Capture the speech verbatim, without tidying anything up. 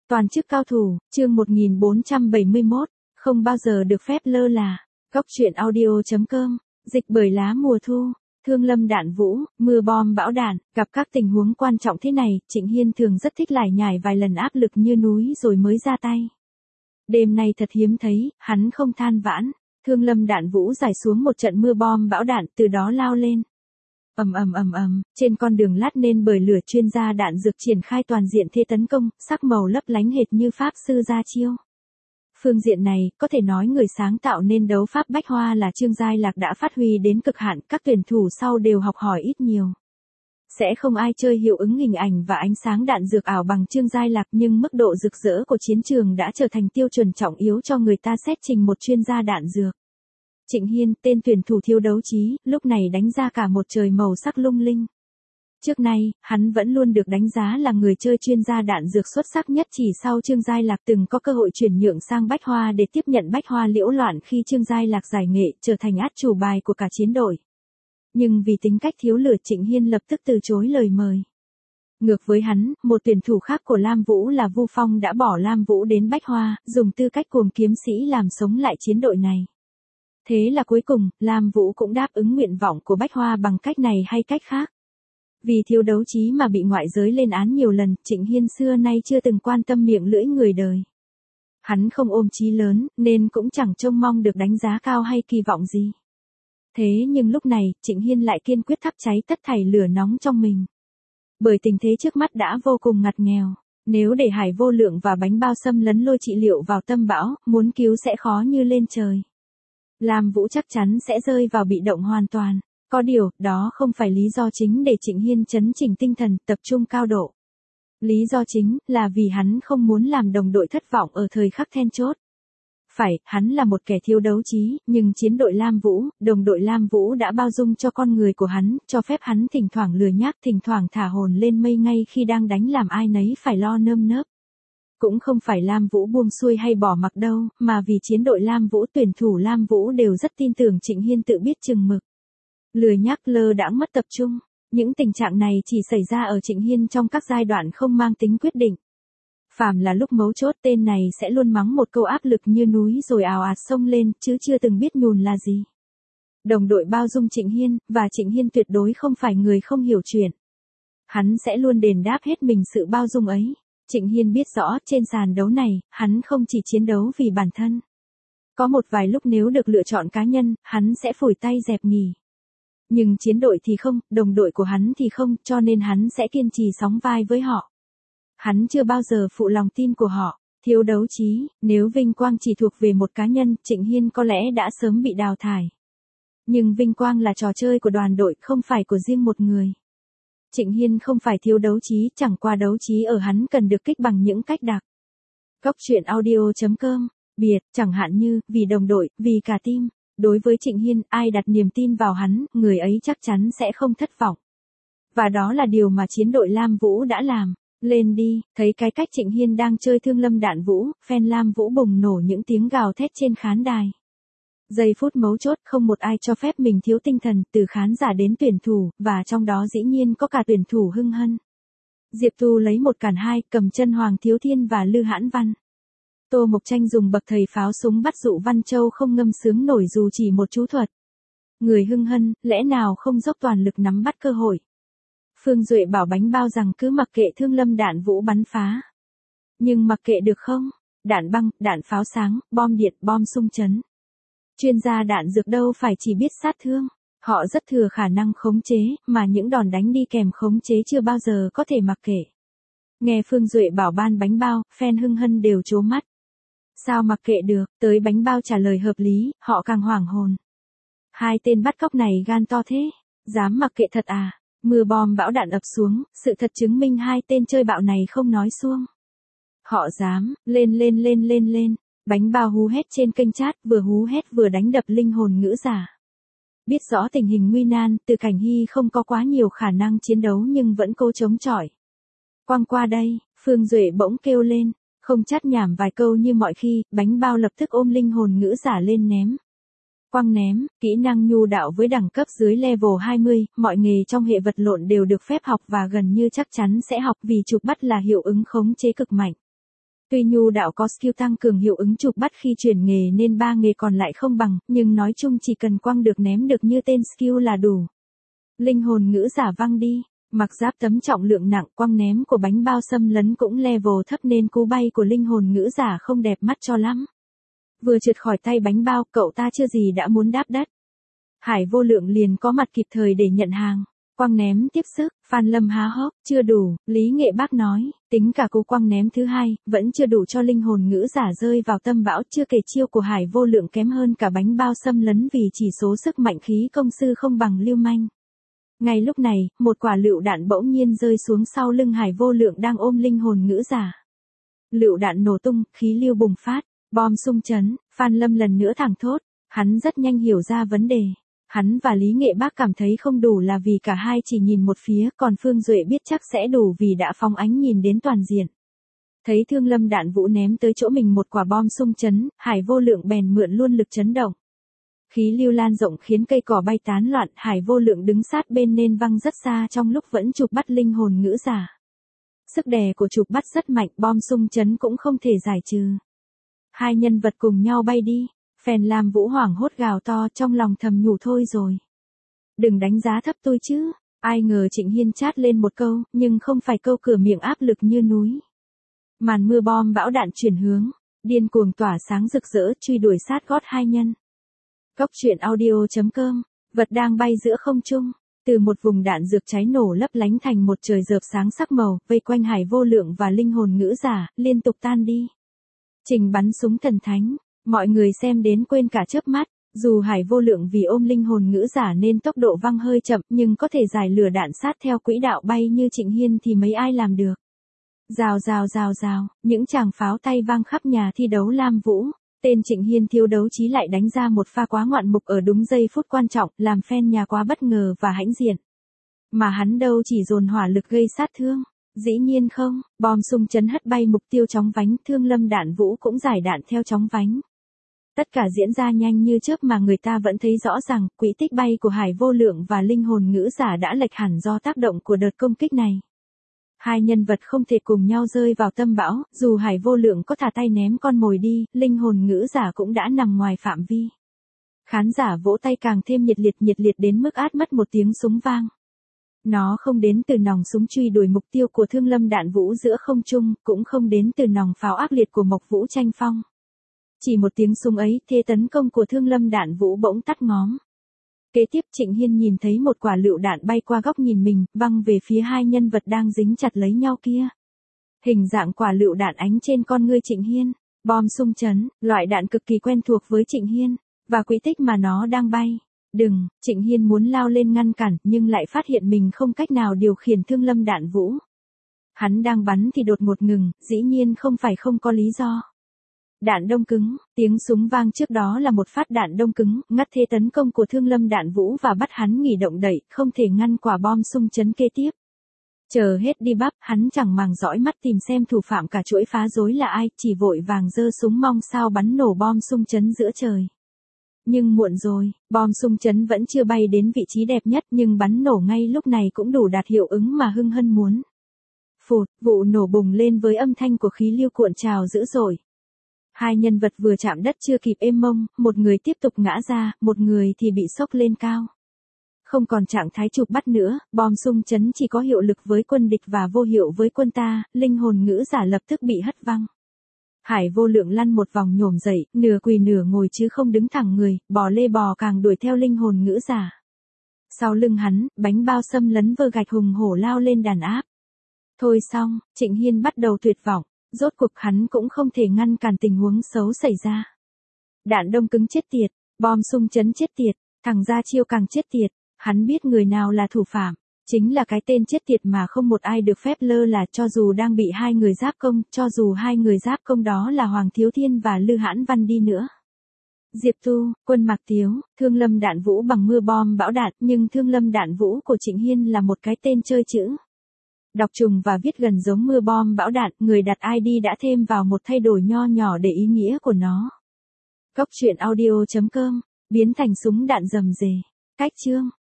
Toàn chức cao thủ, chương một nghìn bốn trăm bảy mươi mốt, không bao giờ được phép lơ là. Góc truyện audio chấm com, dịch bởi lá mùa thu, thương lâm đạn vũ, mưa bom bão đạn, gặp các tình huống quan trọng thế này, Trịnh Hiên thường rất thích lải nhải vài lần áp lực như núi rồi mới ra tay. Đêm nay thật hiếm thấy, hắn không than vãn, thương lâm đạn vũ giải xuống một trận mưa bom bão đạn từ đó lao lên. Ầm ầm ầm ầm, trên con đường lát nên bởi lửa chuyên gia đạn dược triển khai toàn diện thế tấn công, sắc màu lấp lánh hệt như pháp sư ra chiêu. Phương diện này, có thể nói người sáng tạo nên đấu pháp bách hoa là Trương Giai Lạc đã phát huy đến cực hạn, các tuyển thủ sau đều học hỏi ít nhiều. Sẽ không ai chơi hiệu ứng hình ảnh và ánh sáng đạn dược ảo bằng Trương Giai Lạc, nhưng mức độ rực rỡ của chiến trường đã trở thành tiêu chuẩn trọng yếu cho người ta xét trình một chuyên gia đạn dược. Trịnh Hiên, tên tuyển thủ thiếu đấu trí, lúc này đánh ra cả một trời màu sắc lung linh. Trước nay, hắn vẫn luôn được đánh giá là người chơi chuyên gia đạn dược xuất sắc nhất, chỉ sau Trương Giai Lạc từng có cơ hội chuyển nhượng sang Bách Hoa để tiếp nhận Bách Hoa liễu loạn khi Trương Giai Lạc giải nghệ trở thành át chủ bài của cả chiến đội. Nhưng vì tính cách thiếu lửa, Trịnh Hiên lập tức từ chối lời mời. Ngược với hắn, một tuyển thủ khác của Lam Vũ là Vu Phong đã bỏ Lam Vũ đến Bách Hoa, dùng tư cách cuồng kiếm sĩ làm sống lại chiến đội này. Thế là cuối cùng, Lam Vũ cũng đáp ứng nguyện vọng của Bách Hoa bằng cách này hay cách khác. Vì thiếu đấu trí mà bị ngoại giới lên án nhiều lần, Trịnh Hiên xưa nay chưa từng quan tâm miệng lưỡi người đời. Hắn không ôm chí lớn, nên cũng chẳng trông mong được đánh giá cao hay kỳ vọng gì. Thế nhưng lúc này, Trịnh Hiên lại kiên quyết thắp cháy tất thảy lửa nóng trong mình. Bởi tình thế trước mắt đã vô cùng ngặt nghèo. Nếu để Hải Vô Lượng và Bánh Bao xâm lấn lôi trị liệu vào tâm bão, muốn cứu sẽ khó như lên trời. Lam Vũ chắc chắn sẽ rơi vào bị động hoàn toàn. Có điều, đó không phải lý do chính để Trịnh Hiên chấn chỉnh tinh thần, tập trung cao độ. Lý do chính là vì hắn không muốn làm đồng đội thất vọng ở thời khắc then chốt. Phải, hắn là một kẻ thiếu đấu trí, nhưng chiến đội Lam Vũ, đồng đội Lam Vũ đã bao dung cho con người của hắn, cho phép hắn thỉnh thoảng lừa nhác, thỉnh thoảng thả hồn lên mây ngay khi đang đánh, làm ai nấy phải lo nơm nớp. Cũng không phải Lam Vũ buông xuôi hay bỏ mặc đâu, mà vì chiến đội Lam Vũ, tuyển thủ Lam Vũ đều rất tin tưởng Trịnh Hiên tự biết chừng mực. Lừa nhác, lơ đãng, mất tập trung. Những tình trạng này chỉ xảy ra ở Trịnh Hiên trong các giai đoạn không mang tính quyết định. Phàm là lúc mấu chốt, tên này sẽ luôn mắng một câu áp lực như núi rồi ào ạt xông lên, chứ chưa từng biết nhùn là gì. Đồng đội bao dung Trịnh Hiên, và Trịnh Hiên tuyệt đối không phải người không hiểu chuyện. Hắn sẽ luôn đền đáp hết mình sự bao dung ấy. Trịnh Hiên biết rõ, trên sàn đấu này, hắn không chỉ chiến đấu vì bản thân. Có một vài lúc nếu được lựa chọn cá nhân, hắn sẽ phủi tay dẹp nghỉ. Nhưng chiến đội thì không, đồng đội của hắn thì không, cho nên hắn sẽ kiên trì sóng vai với họ. Hắn chưa bao giờ phụ lòng tin của họ. Thiếu đấu trí, nếu vinh quang chỉ thuộc về một cá nhân, Trịnh Hiên có lẽ đã sớm bị đào thải. Nhưng vinh quang là trò chơi của đoàn đội, không phải của riêng một người. Trịnh Hiên không phải thiếu đấu trí, chẳng qua đấu trí ở hắn cần được kích bằng những cách đặc. Góc truyện audio chấm com, biệt, chẳng hạn như, vì đồng đội, vì cả team. Đối với Trịnh Hiên, ai đặt niềm tin vào hắn, người ấy chắc chắn sẽ không thất vọng. Và đó là điều mà chiến đội Lam Vũ đã làm. Lên đi, thấy cái cách Trịnh Hiên đang chơi thương lâm đạn vũ, fan Lam Vũ bùng nổ những tiếng gào thét trên khán đài. Giây phút mấu chốt, không một ai cho phép mình thiếu tinh thần, từ khán giả đến tuyển thủ, và trong đó dĩ nhiên có cả tuyển thủ Hưng Hân. Diệp Tu lấy một cản hai, cầm chân Hoàng Thiếu Thiên và Lư Hãn Văn. Tô Mộc Tranh dùng bậc thầy pháo súng bắt Dụ Văn Châu không ngâm sướng nổi dù chỉ một chú thuật. Người Hưng Hân, lẽ nào không dốc toàn lực nắm bắt cơ hội. Phương Duệ bảo Bánh Bao rằng cứ mặc kệ thương lâm đạn vũ bắn phá. Nhưng mặc kệ được không? Đạn băng, đạn pháo sáng, bom điện, bom xung chấn. Chuyên gia đạn dược đâu phải chỉ biết sát thương. Họ rất thừa khả năng khống chế, mà những đòn đánh đi kèm khống chế chưa bao giờ có thể mặc kệ. Nghe Phương Duệ bảo ban Bánh Bao, fan Hưng Hân đều trố mắt. Sao mặc kệ được, tới Bánh Bao trả lời hợp lý, họ càng hoảng hồn. Hai tên bắt cóc này gan to thế, dám mặc kệ thật à? Mưa bom bão đạn ập xuống, sự thật chứng minh hai tên chơi bạo này không nói suông. Họ dám, lên lên lên lên lên, Bánh Bao hú hét trên kênh chat, vừa hú hét vừa đánh đập linh hồn ngữ giả. Biết rõ tình hình nguy nan, Từ Cảnh Hy không có quá nhiều khả năng chiến đấu nhưng vẫn cố chống chọi. Quăng qua đây, Phương Duệ bỗng kêu lên, không chát nhảm vài câu như mọi khi, Bánh Bao lập tức ôm linh hồn ngữ giả lên ném. Quăng ném, kỹ năng nhu đạo với đẳng cấp dưới level hai mươi, mọi nghề trong hệ vật lộn đều được phép học và gần như chắc chắn sẽ học vì chụp bắt là hiệu ứng khống chế cực mạnh. Tuy nhu đạo có skill tăng cường hiệu ứng chụp bắt khi chuyển nghề nên ba nghề còn lại không bằng, nhưng nói chung chỉ cần quăng được ném được như tên skill là đủ. Linh hồn ngữ giả văng đi, mặc giáp tấm trọng lượng nặng, quăng ném của bánh bao xâm lấn cũng level thấp nên cú bay của linh hồn ngữ giả không đẹp mắt cho lắm. Vừa trượt khỏi tay bánh bao, cậu ta chưa gì đã muốn đáp đất. Hải Vô Lượng liền có mặt kịp thời để nhận hàng. Quăng ném tiếp sức, Phan Lâm há hốc, chưa đủ, Lý Nghệ Bác nói, tính cả cú quăng ném thứ hai, vẫn chưa đủ cho linh hồn ngữ giả rơi vào tâm bão, chưa kể chiêu của Hải Vô Lượng kém hơn cả bánh bao xâm lấn vì chỉ số sức mạnh khí công sư không bằng Lưu Manh. Ngay lúc này, một quả lựu đạn bỗng nhiên rơi xuống sau lưng Hải Vô Lượng đang ôm linh hồn ngữ giả. Lựu đạn nổ tung, khí lưu bùng phát, bom xung chấn, Phan Lâm lần nữa thẳng thốt, hắn rất nhanh hiểu ra vấn đề. Hắn và Lý Nghệ Bác cảm thấy không đủ là vì cả hai chỉ nhìn một phía, còn Phương Duệ biết chắc sẽ đủ vì đã phóng ánh nhìn đến toàn diện. Thấy Thương Lâm Đạn Vũ ném tới chỗ mình một quả bom xung chấn, Hải Vô Lượng bèn mượn luôn lực chấn động. Khí lưu lan rộng khiến cây cỏ bay tán loạn, Hải Vô Lượng đứng sát bên nên văng rất xa trong lúc vẫn chụp bắt linh hồn ngữ giả. Sức đè của chụp bắt rất mạnh, bom xung chấn cũng không thể giải trừ. Hai nhân vật cùng nhau bay đi. Phèn Lam Vũ hoảng hốt gào to trong lòng thầm nhủ thôi rồi. Đừng đánh giá thấp tôi chứ. Ai ngờ Trịnh Hiên chát lên một câu, nhưng không phải câu cửa miệng áp lực như núi. Màn mưa bom bão đạn chuyển hướng, điên cuồng tỏa sáng rực rỡ truy đuổi sát gót hai nhân. Cốc truyện audio chấm com, vật đang bay giữa không trung. Từ một vùng đạn dược cháy nổ lấp lánh thành một trời rợp sáng sắc màu, vây quanh Hải Vô Lượng và linh hồn ngữ giả, liên tục tan đi. Trình bắn súng thần thánh. Mọi người xem đến quên cả chớp mắt, dù Hải Vô Lượng vì ôm linh hồn ngữ giả nên tốc độ văng hơi chậm nhưng có thể giải lửa đạn sát theo quỹ đạo bay như Trịnh Hiên thì mấy ai làm được. Rào rào rào rào, những tràng pháo tay vang khắp nhà thi đấu Lam Vũ, tên Trịnh Hiên thiếu đấu trí lại đánh ra một pha quá ngoạn mục ở đúng giây phút quan trọng, làm fan nhà quá bất ngờ và hãnh diện. Mà hắn đâu chỉ dồn hỏa lực gây sát thương. Dĩ nhiên không, bom xung chấn hất bay mục tiêu chóng vánh, Thương Lâm Đạn Vũ cũng giải đạn theo chóng vánh. Tất cả diễn ra nhanh như chớp mà người ta vẫn thấy rõ ràng, quỹ tích bay của Hải Vô Lượng và linh hồn ngữ giả đã lệch hẳn do tác động của đợt công kích này. Hai nhân vật không thể cùng nhau rơi vào tâm bão, dù Hải Vô Lượng có thả tay ném con mồi đi, linh hồn ngữ giả cũng đã nằm ngoài phạm vi. Khán giả vỗ tay càng thêm nhiệt liệt nhiệt liệt đến mức át mất một tiếng súng vang. Nó không đến từ nòng súng truy đuổi mục tiêu của Thương Lâm Đạn Vũ giữa không trung, cũng không đến từ nòng pháo ác liệt của Mộc Vũ Tranh Phong. Chỉ một tiếng súng ấy, thế tấn công của Thương Lâm Đạn Vũ bỗng tắt ngóm. Kế tiếp Trịnh Hiên nhìn thấy một quả lựu đạn bay qua góc nhìn mình, văng về phía hai nhân vật đang dính chặt lấy nhau kia. Hình dạng quả lựu đạn ánh trên con ngươi Trịnh Hiên, bom xung chấn, loại đạn cực kỳ quen thuộc với Trịnh Hiên, và quỹ tích mà nó đang bay. Đừng, Trịnh Hiên muốn lao lên ngăn cản, nhưng lại phát hiện mình không cách nào điều khiển Thương Lâm Đạn Vũ. Hắn đang bắn thì đột ngột ngừng, dĩ nhiên không phải không có lý do. Đạn đông cứng, tiếng súng vang trước đó là một phát đạn đông cứng, ngắt thế tấn công của Thương Lâm Đạn Vũ và bắt hắn nghỉ động đậy, không thể ngăn quả bom xung chấn kế tiếp. Chờ hết đi bắp, hắn chẳng màng dõi mắt tìm xem thủ phạm cả chuỗi phá rối là ai, chỉ vội vàng giơ súng mong sao bắn nổ bom xung chấn giữa trời. Nhưng muộn rồi, bom xung chấn vẫn chưa bay đến vị trí đẹp nhất nhưng bắn nổ ngay lúc này cũng đủ đạt hiệu ứng mà Hưng Hân muốn. Phụt, vụ nổ bùng lên với âm thanh của khí lưu cuộn trào dữ dội. Hai nhân vật vừa chạm đất chưa kịp êm mông, một người tiếp tục ngã ra, một người thì bị sốc lên cao. Không còn trạng thái chụp bắt nữa, bom xung chấn chỉ có hiệu lực với quân địch và vô hiệu với quân ta, linh hồn ngữ giả lập tức bị hất văng. Hải Vô Lượng lăn một vòng nhổm dậy, nửa quỳ nửa ngồi chứ không đứng thẳng người, bò lê bò càng đuổi theo linh hồn ngữ giả. Sau lưng hắn, bánh bao xâm lấn vơ gạch hùng hổ lao lên đàn áp. Thôi xong, Trịnh Hiên bắt đầu tuyệt vọng, rốt cuộc hắn cũng không thể ngăn cản tình huống xấu xảy ra. Đạn đông cứng chết tiệt, bom xung chấn chết tiệt, thằng ra chiêu càng chết tiệt, hắn biết người nào là thủ phạm. Chính là cái tên chết tiệt mà không một ai được phép lơ là, cho dù đang bị hai người giáp công, cho dù hai người giáp công đó là Hoàng Thiếu Thiên và Lư Hãn Văn đi nữa. Diệp Tu, Quân Mạc Tiếu, Thương Lâm Đạn Vũ bằng mưa bom bão đạn, nhưng Thương Lâm Đạn Vũ của Trịnh Hiên là một cái tên chơi chữ. Đọc trùng và viết gần giống mưa bom bão đạn, người đặt i đê đã thêm vào một thay đổi nho nhỏ để ý nghĩa của nó. Cốc truyện audio chấm com, biến thành súng đạn rầm rề. Cách chương